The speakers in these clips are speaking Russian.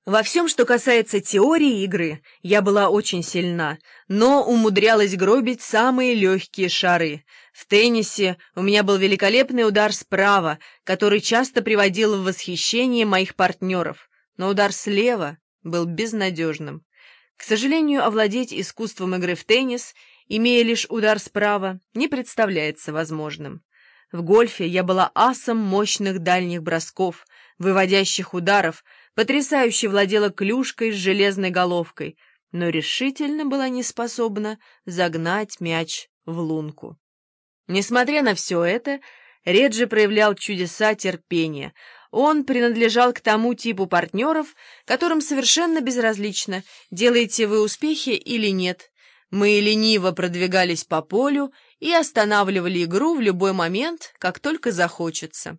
Во всем, что касается теории игры, я была очень сильна, но умудрялась гробить самые легкие шары. В теннисе у меня был великолепный удар справа, который часто приводил в восхищение моих партнеров, но удар слева был безнадежным. К сожалению, овладеть искусством игры в теннис, имея лишь удар справа, не представляется возможным. В гольфе я была асом мощных дальних бросков, выводящих ударов, потрясающе владела клюшкой с железной головкой, но решительно была не способна загнать мяч в лунку. Несмотря на все это, Реджи проявлял чудеса терпения. Он принадлежал к тому типу партнеров, которым совершенно безразлично, делаете вы успехи или нет. Мы лениво продвигались по полю и останавливали игру в любой момент, как только захочется.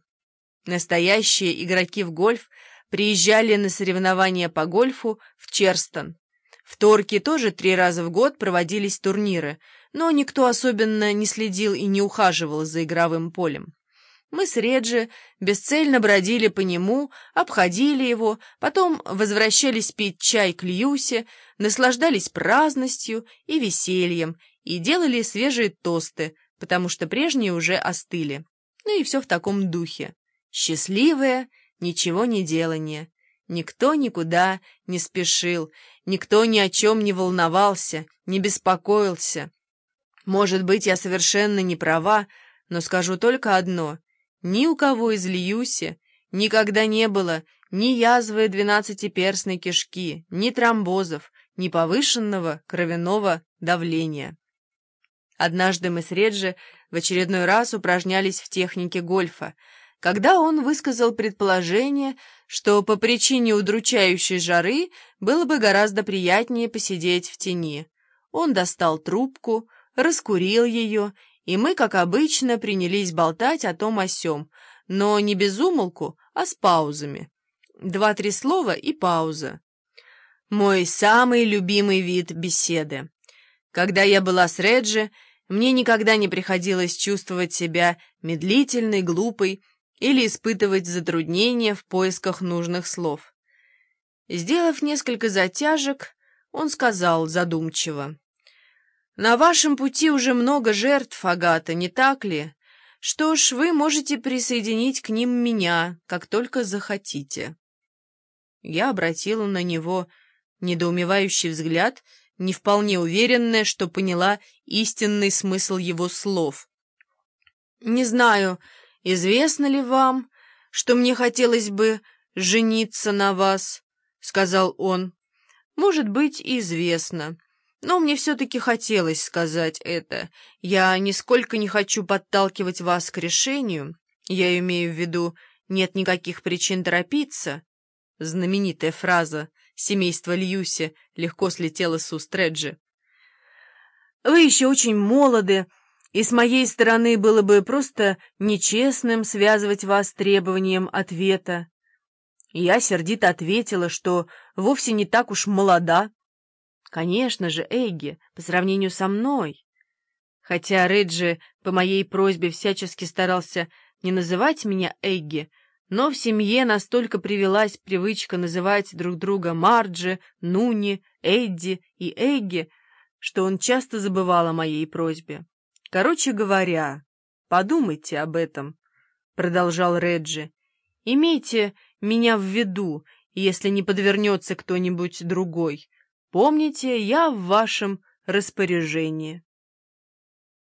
Настоящие игроки в гольф приезжали на соревнования по гольфу в Черстон. В Торке тоже 3 раза в год проводились турниры, но никто особенно не следил и не ухаживал за игровым полем. Мы с Реджи бесцельно бродили по нему, обходили его, потом возвращались пить чай к Льюсе, наслаждались праздностью и весельем и делали свежие тосты, потому что прежние уже остыли. Ну и все в таком духе. Счастливое ничего не делание. Никто никуда не спешил, никто ни о чем не волновался, не беспокоился. Может быть, я совершенно не права, но скажу только одно. Ни у кого из Льюси никогда не было ни язвы 12-перстной кишки, ни тромбозов, ни повышенного кровяного давления. Однажды мы с Реджи в очередной раз упражнялись в технике гольфа, когда он высказал предположение, что по причине удручающей жары было бы гораздо приятнее посидеть в тени. Он достал трубку, раскурил ее, и мы, как обычно, принялись болтать о том о сём, но не без умолку, а с паузами. 2-3 слова и пауза. Мой самый любимый вид беседы. Когда я была с Реджи, мне никогда не приходилось чувствовать себя медлительной, глупой или испытывать затруднения в поисках нужных слов. Сделав несколько затяжек, он сказал задумчиво: «На вашем пути уже много жертв, Агата, не так ли? Что ж, вы можете присоединить к ним меня, как только захотите». Я обратила на него недоумевающий взгляд, не вполне уверенная, что поняла истинный смысл его слов. «Не знаю, известно ли вам, что мне хотелось бы жениться на вас», — сказал он. «Может быть, и известно. Но мне все-таки хотелось сказать это. Я нисколько не хочу подталкивать вас к решению. Я имею в виду, нет никаких причин торопиться». Знаменитая фраза семейства Льюси легко слетела с уст Реджи. «Вы еще очень молоды, и с моей стороны было бы просто нечестным связывать вас с требованием ответа». Я сердито ответила, что вовсе не так уж молода. Конечно же, Эгги, по сравнению со мной. Хотя Реджи по моей просьбе всячески старался не называть меня Эгги, но в семье настолько привелась привычка называть друг друга Марджи, Нуни, Эдди и Эгги, что он часто забывал о моей просьбе. «Короче говоря, подумайте об этом», — продолжал Реджи. «Имейте меня в виду, если не подвернется кто-нибудь другой. Помните, я в вашем распоряжении».